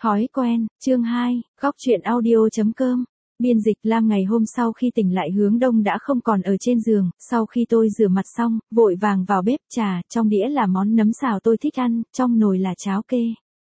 Thói quen, chương 2, góc truyện audio.com. Biên dịch Lam. Ngày hôm sau khi tỉnh lại Hướng Đông đã không còn ở trên giường, sau khi tôi rửa mặt xong, vội vàng vào bếp trà, trong đĩa là món nấm xào tôi thích ăn, trong nồi là cháo kê.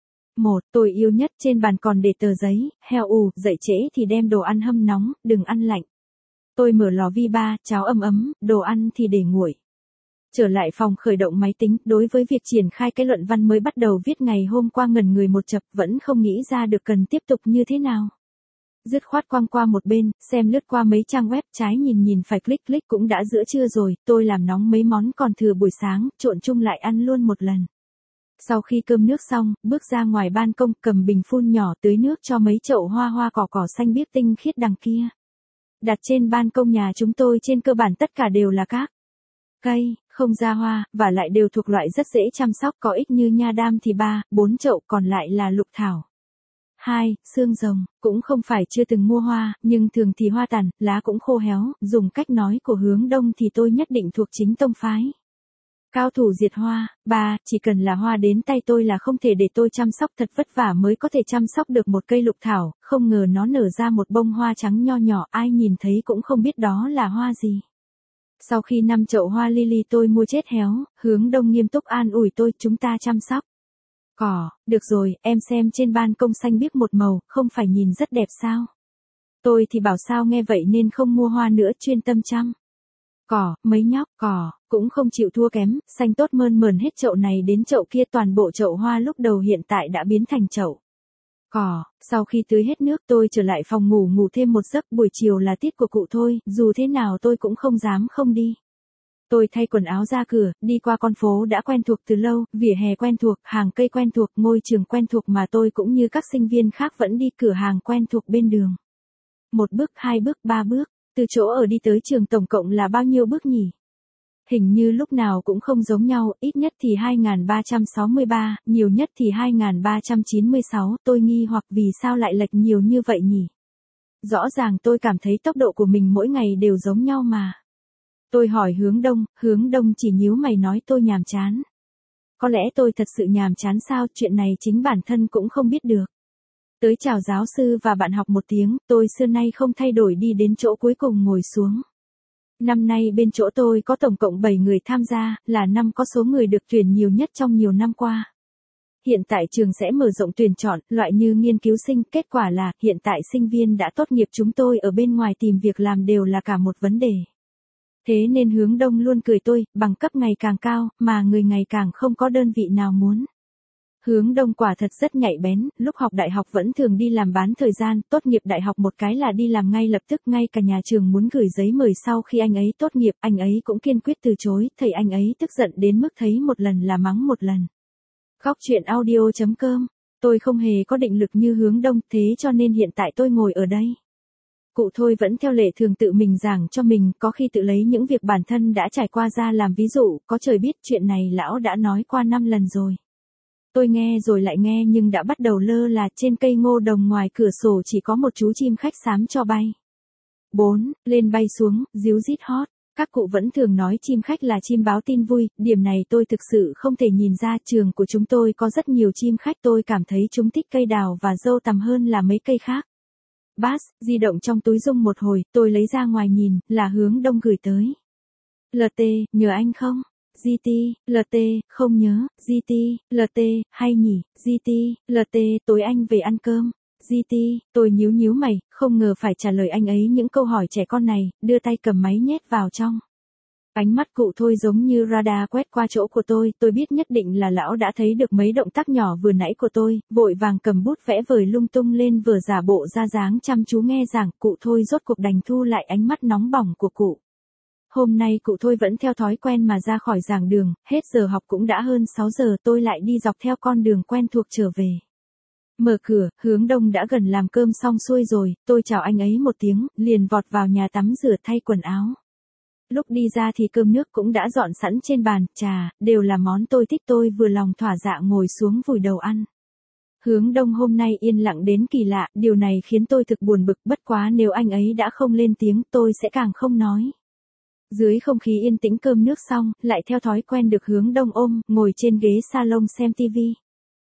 Tôi yêu nhất, trên bàn còn để tờ giấy, heo dậy trễ thì đem đồ ăn hâm nóng, đừng ăn lạnh. Tôi mở lò vi ba, cháo ấm ấm, đồ ăn thì để nguội. Trở lại phòng khởi động máy tính, đối với việc triển khai cái luận văn mới bắt đầu viết ngày hôm qua ngẩn người một chập, vẫn không nghĩ ra được cần tiếp tục như thế nào. Dứt khoát quăng qua một bên, xem lướt qua mấy trang web, trái nhìn phải click cũng đã giữa trưa rồi, tôi làm nóng mấy món còn thừa buổi sáng, trộn chung lại ăn luôn một lần. Sau khi cơm nước xong, bước ra ngoài ban công, cầm bình phun nhỏ tưới nước cho mấy chậu hoa cỏ xanh biếc tinh khiết đằng kia. Đặt trên ban công nhà chúng tôi trên cơ bản tất cả đều là các cây, không ra hoa, và lại đều thuộc loại rất dễ chăm sóc, có ích như nha đam thì 3-4 chậu, còn lại là lục thảo. Xương rồng, cũng không phải chưa từng mua hoa, nhưng thường thì hoa tàn, lá cũng khô héo, dùng cách nói của Hướng Đông thì tôi nhất định thuộc chính tông phái. Cao thủ diệt hoa. Chỉ cần là hoa đến tay tôi là không thể để tôi chăm sóc, thật vất vả mới có thể chăm sóc được một cây lục thảo, không ngờ nó nở ra một bông hoa trắng nho nhỏ, ai nhìn thấy cũng không biết đó là hoa gì. Sau khi 5 chậu hoa lily tôi mua chết héo, Hướng Đông nghiêm túc an ủi tôi, chúng ta chăm sóc. Cỏ, được rồi, em xem trên ban công xanh biếc một màu, không phải nhìn rất đẹp sao? Tôi thì bảo sao nghe vậy nên không mua hoa nữa, chuyên tâm chăm. Cỏ, mấy nhóc, cỏ, cũng không chịu thua kém, xanh tốt mơn mởn hết chậu này đến chậu kia, toàn bộ chậu hoa lúc đầu hiện tại đã biến thành chậu cỏ. Sau khi tưới hết nước tôi trở lại phòng ngủ thêm một giấc, buổi chiều là tiết của cụ thôi, dù thế nào tôi cũng không dám không đi. Tôi thay quần áo ra cửa, đi qua con phố đã quen thuộc từ lâu, vỉa hè quen thuộc, hàng cây quen thuộc, ngôi trường quen thuộc mà tôi cũng như các sinh viên khác vẫn đi, cửa hàng quen thuộc bên đường. 1 bước, 2 bước, 3 bước, từ chỗ ở đi tới trường tổng cộng là bao nhiêu bước nhỉ? Hình như lúc nào cũng không giống nhau, ít nhất thì 2363, nhiều nhất thì 2396, tôi nghi hoặc vì sao lại lệch nhiều như vậy nhỉ? Rõ ràng tôi cảm thấy tốc độ của mình mỗi ngày đều giống nhau mà. Tôi hỏi Hướng Đông chỉ nhíu mày nói tôi nhàm chán. Có lẽ tôi thật sự nhàm chán sao, chuyện này chính bản thân cũng không biết được. Tới chào giáo sư và bạn học một tiếng, tôi xưa nay không thay đổi đi đến chỗ cuối cùng ngồi xuống. Năm nay bên chỗ tôi có tổng cộng 7 người tham gia, là năm có số người được tuyển nhiều nhất trong nhiều năm qua. Hiện tại trường sẽ mở rộng tuyển chọn, loại như nghiên cứu sinh, kết quả là, hiện tại sinh viên đã tốt nghiệp chúng tôi ở bên ngoài tìm việc làm đều là cả một vấn đề. Thế nên Hướng Đông luôn cười tôi, bằng cấp ngày càng cao, mà người ngày càng không có đơn vị nào muốn. Hướng Đông quả thật rất nhạy bén, lúc học đại học vẫn thường đi làm bán thời gian, tốt nghiệp đại học một cái là đi làm ngay lập tức, ngay cả nhà trường muốn gửi giấy mời sau khi anh ấy tốt nghiệp, anh ấy cũng kiên quyết từ chối, thầy anh ấy tức giận đến mức thấy một lần là mắng một lần. Góc truyện audio.com. Tôi không hề có định lực như Hướng Đông, thế cho nên hiện tại tôi ngồi ở đây. Cụ thôi vẫn theo lệ thường tự mình giảng cho mình, có khi tự lấy những việc bản thân đã trải qua ra làm ví dụ, có trời biết chuyện này lão đã nói qua 5 lần rồi. Tôi nghe rồi lại nghe nhưng đã bắt đầu lơ là, trên cây ngô đồng ngoài cửa sổ chỉ có một chú chim khách xám cho bay. Lên bay xuống, ríu rít hót. Các cụ vẫn thường nói chim khách là chim báo tin vui, điểm này tôi thực sự không thể nhìn ra, trường của chúng tôi có rất nhiều chim khách, tôi cảm thấy chúng thích cây đào và dâu tằm hơn là mấy cây khác. Di động trong túi rung một hồi, tôi lấy ra ngoài nhìn, là Hướng Đông gửi tới. LT, nhớ anh không? GT, LT, không nhớ, GT, LT, hay nhỉ, GT, LT, tối anh về ăn cơm. GT, tôi nhíu mày, không ngờ phải trả lời anh ấy những câu hỏi trẻ con này, đưa tay cầm máy nhét vào trong. Ánh mắt cụ thôi giống như radar quét qua chỗ của tôi biết nhất định là lão đã thấy được mấy động tác nhỏ vừa nãy của tôi, vội vàng cầm bút vẽ vời lung tung lên vừa giả bộ ra dáng chăm chú nghe giảng, cụ thôi rốt cuộc đành thu lại ánh mắt nóng bỏng của cụ. Hôm nay cụ thôi vẫn theo thói quen mà ra khỏi giảng đường, hết giờ học cũng đã hơn 6 giờ, tôi lại đi dọc theo con đường quen thuộc trở về. Mở cửa, Hướng Đông đã gần làm cơm xong xuôi rồi, tôi chào anh ấy một tiếng, liền vọt vào nhà tắm rửa thay quần áo. Lúc đi ra thì cơm nước cũng đã dọn sẵn trên bàn, trà, đều là món tôi thích, tôi vừa lòng thỏa dạ ngồi xuống vùi đầu ăn. Hướng Đông hôm nay yên lặng đến kỳ lạ, điều này khiến tôi thực buồn bực, bất quá nếu anh ấy đã không lên tiếng tôi sẽ càng không nói. Dưới không khí yên tĩnh cơm nước xong, lại theo thói quen được Hướng Đông ôm, ngồi trên ghế salon xem tivi.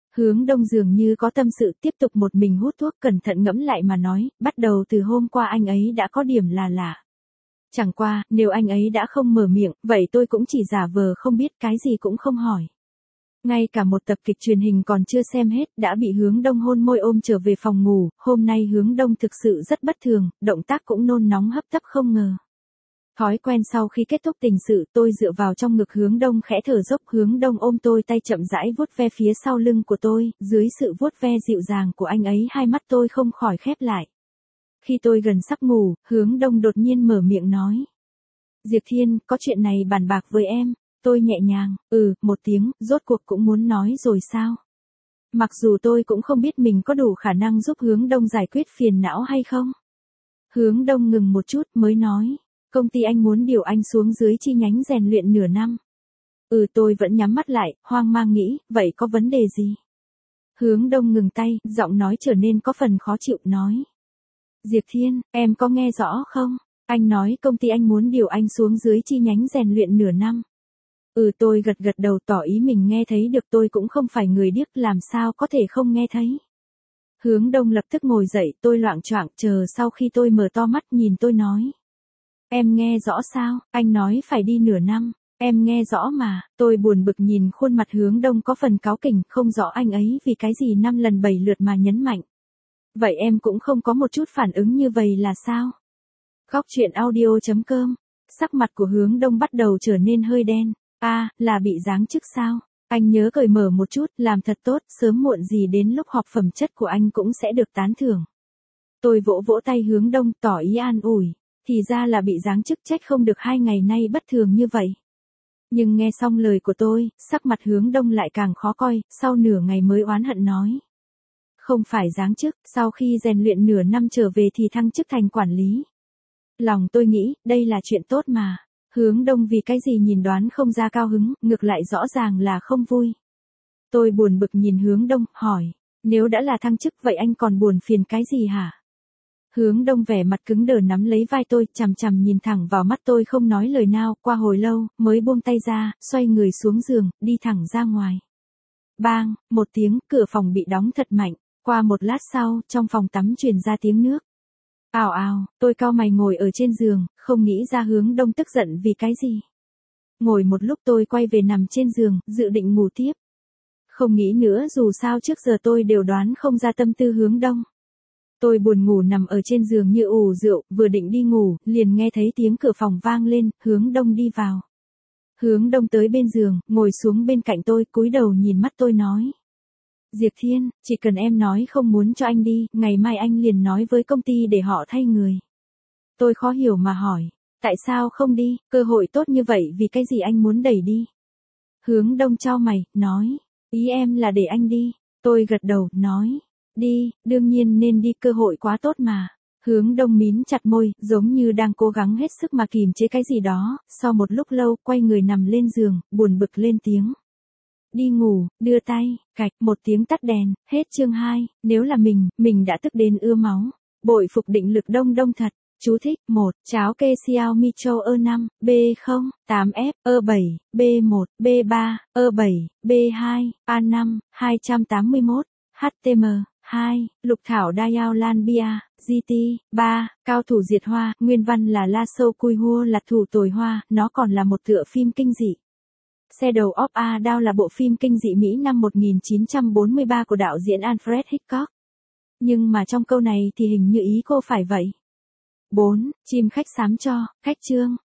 Hướng Đông dường như có tâm sự tiếp tục một mình hút thuốc, cẩn thận ngẫm lại mà nói, bắt đầu từ hôm qua anh ấy đã có điểm là lạ. Chẳng qua, nếu anh ấy đã không mở miệng, vậy tôi cũng chỉ giả vờ không biết, cái gì cũng không hỏi. Ngay cả một tập kịch truyền hình còn chưa xem hết đã bị Hướng Đông hôn môi ôm trở về phòng ngủ, hôm nay Hướng Đông thực sự rất bất thường, động tác cũng nôn nóng hấp tấp không ngờ. Thói quen sau khi kết thúc tình sự, tôi dựa vào trong ngực Hướng Đông khẽ thở dốc, Hướng Đông ôm tôi, tay chậm rãi vuốt ve phía sau lưng của tôi, dưới sự vuốt ve dịu dàng của anh ấy hai mắt tôi không khỏi khép lại. Khi tôi gần sắp ngủ, Hướng Đông đột nhiên mở miệng nói. Diệp Thiên, có chuyện này bàn bạc với em. Tôi nhẹ nhàng, một tiếng, rốt cuộc cũng muốn nói rồi sao? Mặc dù tôi cũng không biết mình có đủ khả năng giúp Hướng Đông giải quyết phiền não hay không. Hướng Đông ngừng một chút mới nói, công ty anh muốn điều anh xuống dưới chi nhánh rèn luyện nửa năm. Tôi vẫn nhắm mắt lại, hoang mang nghĩ, vậy có vấn đề gì? Hướng Đông ngừng tay, giọng nói trở nên có phần khó chịu, nói. Diệp Thiên, em có nghe rõ không? Anh nói công ty anh muốn điều anh xuống dưới chi nhánh rèn luyện nửa năm. Tôi gật gật đầu tỏ ý mình nghe thấy được, tôi cũng không phải người điếc, làm sao có thể không nghe thấy. Hướng Đông lập tức ngồi dậy, tôi loạng choạng chờ sau khi tôi mở to mắt nhìn tôi nói. Em nghe rõ sao, anh nói phải đi nửa năm, em nghe rõ mà, tôi buồn bực nhìn khuôn mặt Hướng Đông có phần cáu kỉnh, không rõ anh ấy vì cái gì 5 lần 7 lượt mà nhấn mạnh. Vậy em cũng không có một chút phản ứng như vậy là sao? Góc truyện audio.com, sắc mặt của Hướng Đông bắt đầu trở nên hơi đen. Là bị giáng chức sao? Anh nhớ cởi mở một chút, làm thật tốt, sớm muộn gì đến lúc học phẩm chất của anh cũng sẽ được tán thưởng. Tôi vỗ vỗ tay Hướng Đông tỏ ý an ủi, thì ra là bị giáng chức, trách không được 2 ngày nay bất thường như vậy. Nhưng nghe xong lời của tôi, sắc mặt Hướng Đông lại càng khó coi, sau nửa ngày mới oán hận nói. Không phải giáng chức, sau khi rèn luyện nửa năm trở về thì thăng chức thành quản lý. Lòng tôi nghĩ, đây là chuyện tốt mà. Hướng Đông vì cái gì nhìn đoán không ra cao hứng, ngược lại rõ ràng là không vui. Tôi buồn bực nhìn Hướng Đông, hỏi, nếu đã là thăng chức vậy anh còn buồn phiền cái gì hả? Hướng Đông vẻ mặt cứng đờ nắm lấy vai tôi, chằm chằm nhìn thẳng vào mắt tôi không nói lời nào, qua hồi lâu, mới buông tay ra, xoay người xuống giường, đi thẳng ra ngoài. Bang, một tiếng, cửa phòng bị đóng thật mạnh, qua một lát sau, trong phòng tắm truyền ra tiếng nước. Ào ào, tôi cau mày ngồi ở trên giường, không nghĩ ra Hướng Đông tức giận vì cái gì. Ngồi một lúc tôi quay về nằm trên giường, dự định ngủ tiếp. Không nghĩ nữa, dù sao trước giờ tôi đều đoán không ra tâm tư Hướng Đông. Tôi buồn ngủ nằm ở trên giường như ủ rượu, vừa định đi ngủ, liền nghe thấy tiếng cửa phòng vang lên, Hướng Đông đi vào. Hướng Đông tới bên giường, ngồi xuống bên cạnh tôi, cúi đầu nhìn mắt tôi nói. Diệp Thiên, chỉ cần em nói không muốn cho anh đi, ngày mai anh liền nói với công ty để họ thay người. Tôi khó hiểu mà hỏi, tại sao không đi, cơ hội tốt như vậy vì cái gì anh muốn đẩy đi? Hướng Đông chau mày, nói, ý em là để anh đi. Tôi gật đầu, nói, đi, đương nhiên nên đi, cơ hội quá tốt mà. Hướng Đông mím chặt môi, giống như đang cố gắng hết sức mà kìm chế cái gì đó, sau một lúc lâu, quay người nằm lên giường, buồn bực lên tiếng. Đi ngủ, đưa tay, cạch, một tiếng tắt đèn, hết chương 2, nếu là mình đã tức đến ưa máu. Bội phục định lực Đông Đông thật. Chú thích, 1, cháo kê Xiaomi Châu E5, B0, 8F, E7, B1, B3, E7, B2, A5, 281, HTM, 2, Lục Thảo Đayao Lan Bia, GT, 3, Cao thủ diệt hoa, nguyên văn là La Sâu Cui Hua là thủ tồi hoa, nó còn là một tựa phim kinh dị. Shadow of a Doubt là bộ phim kinh dị Mỹ năm 1943 của đạo diễn Alfred Hitchcock. Nhưng mà trong câu này thì hình như ý cô phải vậy. 4. Chim khách xám cho, khách chương.